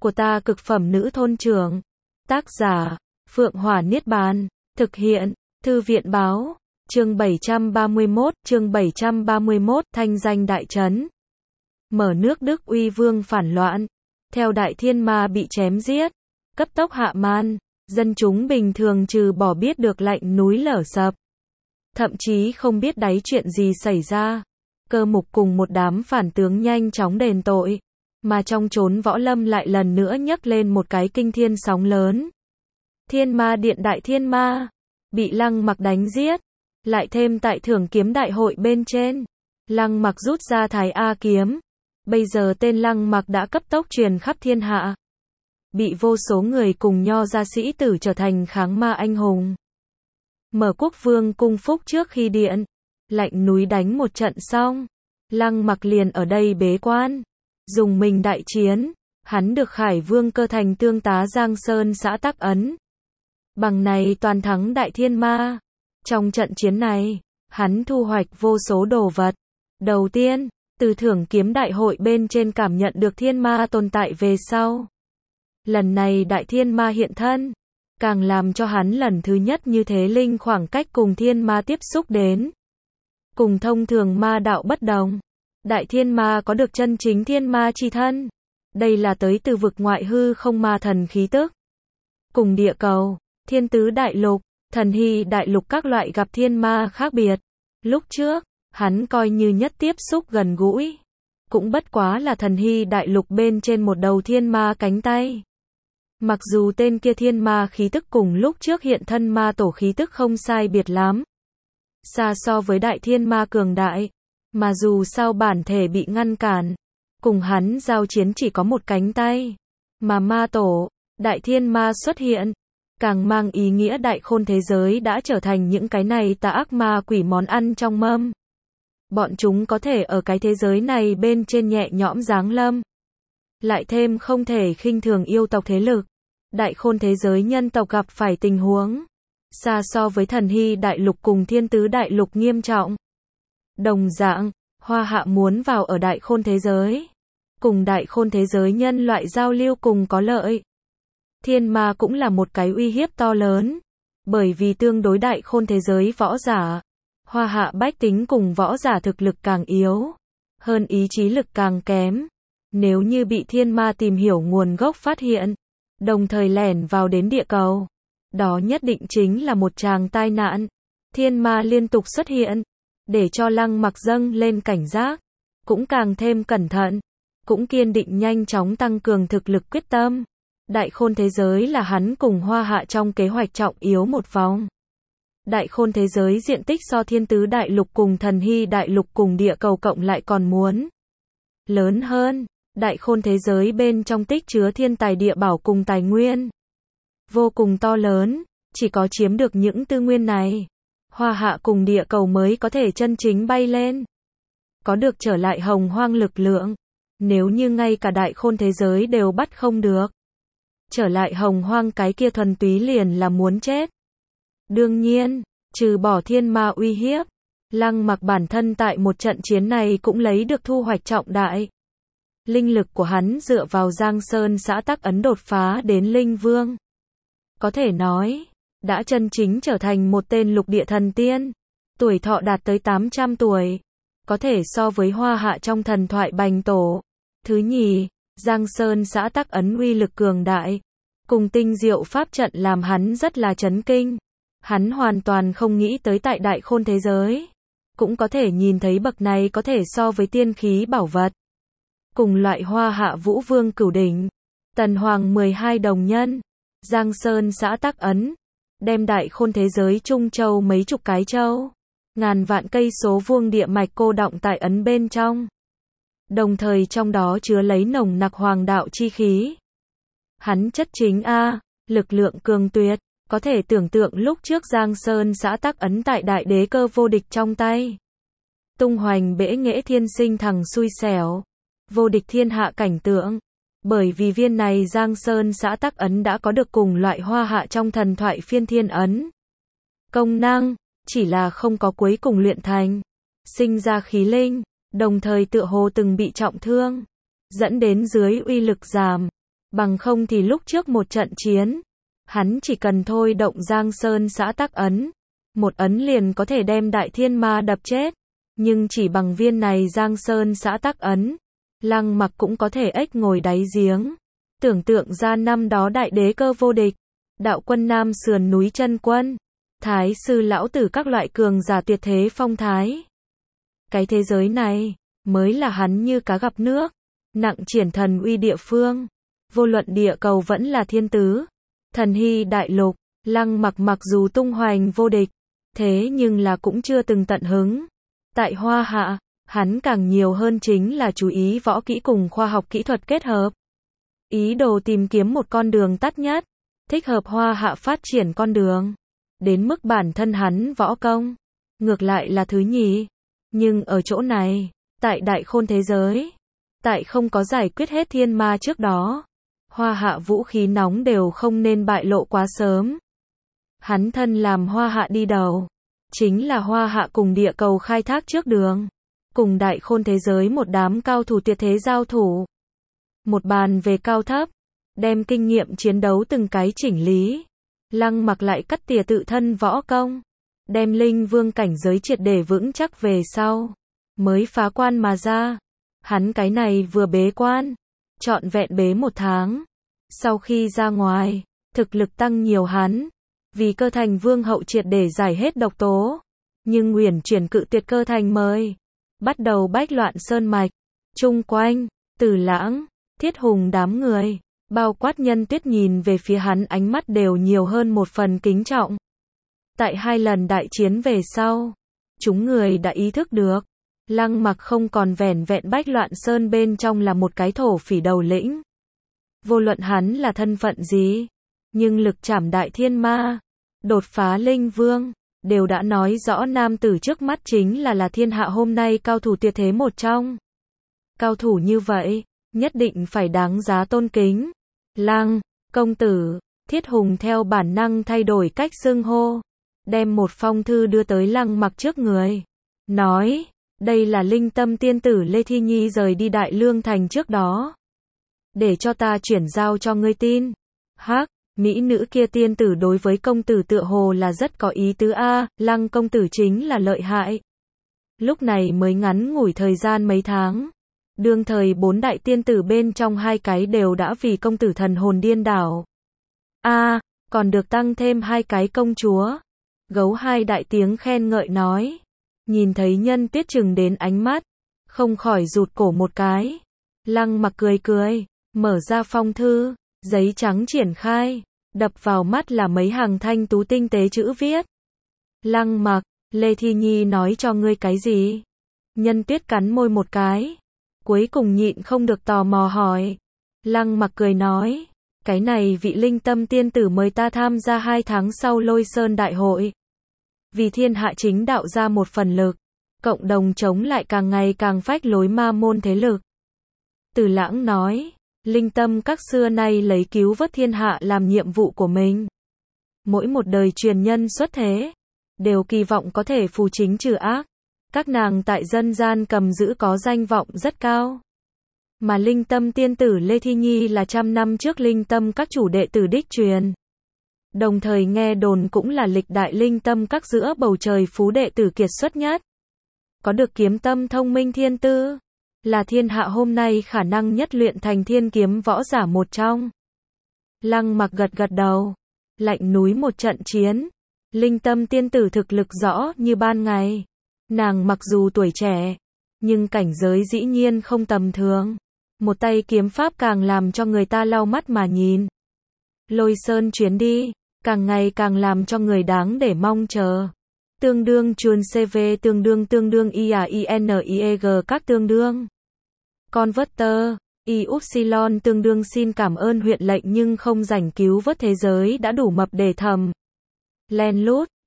của ta cực phẩm nữ thôn trưởng. Tác giả, Phượng Hỏa Niết Bàn. Thực hiện, Thư viện báo. Chương 731, thanh danh đại trấn. Mở nước Đức Uy Vương phản loạn. Theo Đại Thiên Ma bị chém giết. Cấp tốc hạ man. Dân chúng bình thường trừ bỏ biết được lạnh núi lở sập. Thậm chí không biết đáy chuyện gì xảy ra. Cơ Mục cùng một đám phản tướng nhanh chóng đền tội. Mà trong chốn võ lâm lại lần nữa nhấc lên một cái kinh thiên sóng lớn. Thiên Ma Điện Đại Thiên Ma bị Lăng Mặc đánh giết. Lại thêm tại thưởng kiếm đại hội bên trên. Lăng Mặc rút ra Thái A kiếm. Bây giờ tên Lăng Mặc đã cấp tốc truyền khắp thiên hạ. Bị vô số người cùng nho gia sĩ tử trở thành kháng ma anh hùng. Mở Quốc Vương cung phúc trước khi điện. Lạnh núi đánh một trận xong. Lăng Mặc liền ở đây bế quan. Dùng mình đại chiến. Hắn được Khải Vương Cơ thành tương tá Giang Sơn xã Tắc Ấn. Bằng này toàn thắng Đại Thiên Ma. Trong trận chiến này, hắn thu hoạch vô số đồ vật. Đầu tiên, từ thưởng kiếm đại hội bên trên cảm nhận được thiên ma tồn tại về sau. Lần này Đại Thiên Ma hiện thân, càng làm cho hắn lần thứ nhất như thế linh khoảng cách cùng thiên ma tiếp xúc đến. Cùng thông thường ma đạo bất đồng, Đại Thiên Ma có được chân chính thiên ma chi thân. Đây là tới từ vực ngoại hư không ma thần khí tức. Cùng địa cầu, thiên tứ đại lục, thần hy đại lục các loại gặp thiên ma khác biệt. Lúc trước, hắn coi như nhất tiếp xúc gần gũi. Cũng bất quá là thần hy đại lục bên trên một đầu thiên ma cánh tay. Mặc dù tên kia thiên ma khí tức cùng lúc trước hiện thân ma tổ khí tức không sai biệt lắm. Xa so với Đại Thiên Ma cường đại. Mà dù sao bản thể bị ngăn cản. Cùng hắn giao chiến chỉ có một cánh tay. Mà ma tổ, Đại Thiên Ma xuất hiện. Càng mang ý nghĩa đại khôn thế giới đã trở thành những cái này tà ác ma quỷ món ăn trong mâm. Bọn chúng có thể ở cái thế giới này bên trên nhẹ nhõm giáng lâm. Lại thêm không thể khinh thường yêu tộc thế lực. Đại khôn thế giới nhân tộc gặp phải tình huống. Xa so với thần hy đại lục cùng thiên tứ đại lục nghiêm trọng. Đồng dạng, Hoa Hạ muốn vào ở đại khôn thế giới. Cùng đại khôn thế giới nhân loại giao lưu cùng có lợi. Thiên ma cũng là một cái uy hiếp to lớn. Bởi vì tương đối đại khôn thế giới võ giả. Hoa Hạ bách tính cùng võ giả thực lực càng yếu. Hơn ý chí lực càng kém. Nếu như bị thiên ma tìm hiểu nguồn gốc phát hiện. Đồng thời lẻn vào đến địa cầu. Đó nhất định chính là một tràng tai nạn. Thiên ma liên tục xuất hiện. Để cho Lăng Mặc dâng lên cảnh giác. Cũng càng thêm cẩn thận. Cũng kiên định nhanh chóng tăng cường thực lực quyết tâm. Đại khôn thế giới là hắn cùng Hoa Hạ trong kế hoạch trọng yếu một vòng. Đại khôn thế giới diện tích so thiên tứ đại lục cùng thần hy đại lục cùng địa cầu cộng lại còn muốn lớn hơn. Đại khôn thế giới bên trong tích chứa thiên tài địa bảo cùng tài nguyên. Vô cùng to lớn, chỉ có chiếm được những tư nguyên này. Hoa Hạ cùng địa cầu mới có thể chân chính bay lên. Có được trở lại hồng hoang lực lượng. Nếu như ngay cả đại khôn thế giới đều bắt không được. Trở lại hồng hoang cái kia thuần túy liền là muốn chết. Đương nhiên, trừ bỏ thiên ma uy hiếp. Lăng Mặc bản thân tại một trận chiến này cũng lấy được thu hoạch trọng đại. Linh lực của hắn dựa vào Giang Sơn xã Tắc Ấn đột phá đến Linh Vương. Có thể nói, đã chân chính trở thành một tên lục địa thần tiên. Tuổi thọ đạt tới 800 tuổi. Có thể so với Hoa Hạ trong thần thoại Bành Tổ. Thứ nhì, Giang Sơn xã Tắc Ấn uy lực cường đại. Cùng tinh diệu pháp trận làm hắn rất là chấn kinh. Hắn hoàn toàn không nghĩ tới tại đại khôn thế giới. Cũng có thể nhìn thấy bậc này có thể so với tiên khí bảo vật. Cùng loại Hoa Hạ Vũ Vương Cửu Đỉnh. Tần Hoàng 12 đồng nhân. Giang Sơn xã Tắc Ấn. Đem đại khôn thế giới Trung Châu mấy chục cái châu. Ngàn vạn cây số vuông địa mạch cô đọng tại ấn bên trong. Đồng thời trong đó chứa lấy nồng nặc hoàng đạo chi khí. Hắn chất chính lực lượng cường tuyệt. Có thể tưởng tượng lúc trước Giang Sơn xã Tắc Ấn tại đại đế cơ vô địch trong tay. Tung hoành bể nghệ thiên sinh thằng xui xẻo. Vô địch thiên hạ cảnh tượng. Bởi vì viên này Giang Sơn xã Tắc Ấn đã có được cùng loại Hoa Hạ trong thần thoại phiên thiên ấn. Công năng, chỉ là không có cuối cùng luyện thành. Sinh ra khí linh, đồng thời tựa hồ từng bị trọng thương. Dẫn đến dưới uy lực giảm. Bằng không thì lúc trước một trận chiến, hắn chỉ cần thôi động Giang Sơn Xã Tắc Ấn, một ấn liền có thể đem đại thiên ma đập chết. Nhưng chỉ bằng viên này Giang Sơn Xã Tắc Ấn, Lăng Mặc cũng có thể ếch ngồi đáy giếng. Tưởng tượng ra năm đó đại đế cơ vô địch, đạo quân Nam sườn núi chân quân, thái sư lão tử các loại cường giả tuyệt thế phong thái. Cái thế giới này, mới là hắn như cá gặp nước, nặng triển thần uy địa phương. Vô luận địa cầu vẫn là thiên tứ, thần hy đại lục, Lăng Mặc mặc dù tung hoành vô địch, thế nhưng là cũng chưa từng tận hứng. Tại Hoa Hạ, hắn càng nhiều hơn chính là chú ý võ kỹ cùng khoa học kỹ thuật kết hợp. Ý đồ tìm kiếm một con đường tắt nhất, thích hợp Hoa Hạ phát triển con đường. Đến mức bản thân hắn võ công, ngược lại là thứ nhì. Nhưng ở chỗ này, tại đại khôn thế giới, tại không có giải quyết hết thiên ma trước đó, Hoa Hạ vũ khí nóng đều không nên bại lộ quá sớm. Hắn thân làm Hoa Hạ đi đầu, chính là Hoa Hạ cùng địa cầu khai thác trước đường, cùng đại khôn thế giới một đám cao thủ tuyệt thế giao thủ. Một bàn về cao thấp, đem kinh nghiệm chiến đấu từng cái chỉnh lý. Lăng Mặc lại cắt tỉa tự thân võ công, đem linh vương cảnh giới triệt để vững chắc về sau, mới phá quan mà ra. Hắn cái này vừa bế quan, trọn vẹn bế 1 tháng. Sau khi ra ngoài, thực lực tăng nhiều hắn, vì cơ thành vương hậu triệt để giải hết độc tố. Nhưng Uyển Chuyển cự tuyệt cơ thành mời, bắt đầu bách loạn sơn mạch. Chung quanh, Từ Lãng, Thiết Hùng đám người, bao quát Nhân Tuyết nhìn về phía hắn ánh mắt đều nhiều hơn một phần kính trọng. Tại 2 lần đại chiến về sau, chúng người đã ý thức được, Lăng Mặc không còn vẻn vẹn bách loạn sơn bên trong là một cái thổ phỉ đầu lĩnh. Vô luận hắn là thân phận gì, nhưng lực trảm đại thiên ma, đột phá linh vương, đều đã nói rõ nam tử trước mắt chính là thiên hạ hôm nay cao thủ tuyệt thế một trong. Cao thủ như vậy, nhất định phải đáng giá tôn kính. Lăng, công tử, Thiết Hùng theo bản năng thay đổi cách xưng hô, đem một phong thư đưa tới Lăng Mặc trước người. Nói, đây là Linh Tâm tiên tử Lê Thi Nhi rời đi Đại Lương Thành trước đó. Để cho ta chuyển giao cho ngươi tin. Hắc, mỹ nữ kia tiên tử đối với công tử tựa hồ là rất có ý tứ a, Lăng công tử chính là lợi hại. Lúc này mới ngắn ngủi thời gian mấy tháng. Đương thời 4 đại tiên tử bên trong 2 cái đều đã vì công tử thần hồn điên đảo. Còn được tăng thêm 2 cái công chúa. Gấu Hai đại tiếng khen ngợi nói. Nhìn thấy Nhân Tuyết chừng đến ánh mắt, không khỏi rụt cổ một cái. Lăng Mặc cười cười, mở ra phong thư, giấy trắng triển khai, đập vào mắt là mấy hàng thanh tú tinh tế chữ viết. Lăng Mặc, Lê Thi Nhi nói cho ngươi cái gì? Nhân Tuyết cắn môi một cái, cuối cùng nhịn không được tò mò hỏi. Lăng Mặc cười nói, cái này vị Linh Tâm tiên tử mời ta tham gia 2 tháng sau Lôi Sơn đại hội. Vì thiên hạ chính đạo ra một phần lực, cộng đồng chống lại càng ngày càng phách lối ma môn thế lực. Từ Lãng nói, Linh Tâm các xưa nay lấy cứu vớt thiên hạ làm nhiệm vụ của mình. Mỗi một đời truyền nhân xuất thế, đều kỳ vọng có thể phù chính trừ ác. Các nàng tại dân gian cầm giữ có danh vọng rất cao. Mà Linh Tâm tiên tử Lê Thi Nhi là 100 năm trước Linh Tâm các chủ đệ tử đích truyền. Đồng thời nghe đồn cũng là lịch đại Linh Tâm các giữa bầu trời phú đệ tử kiệt xuất nhất. Có được kiếm tâm thông minh thiên tư, là thiên hạ hôm nay khả năng nhất luyện thành thiên kiếm võ giả một trong. Lăng Mặc gật gật đầu, lạnh núi một trận chiến. Linh Tâm tiên tử thực lực rõ như ban ngày. Nàng mặc dù tuổi trẻ, nhưng cảnh giới dĩ nhiên không tầm thường. Một tay kiếm pháp càng làm cho người ta lau mắt mà nhìn. Lôi Sơn chuyến đi, càng ngày càng làm cho người đáng để mong chờ. Tương đương chuồn CV tương đương IAINIEG các tương đương. Converter, IUpsilon tương đương xin cảm ơn huyện lệnh nhưng không rảnh cứu vớt thế giới đã đủ mập để thầm. Len lút,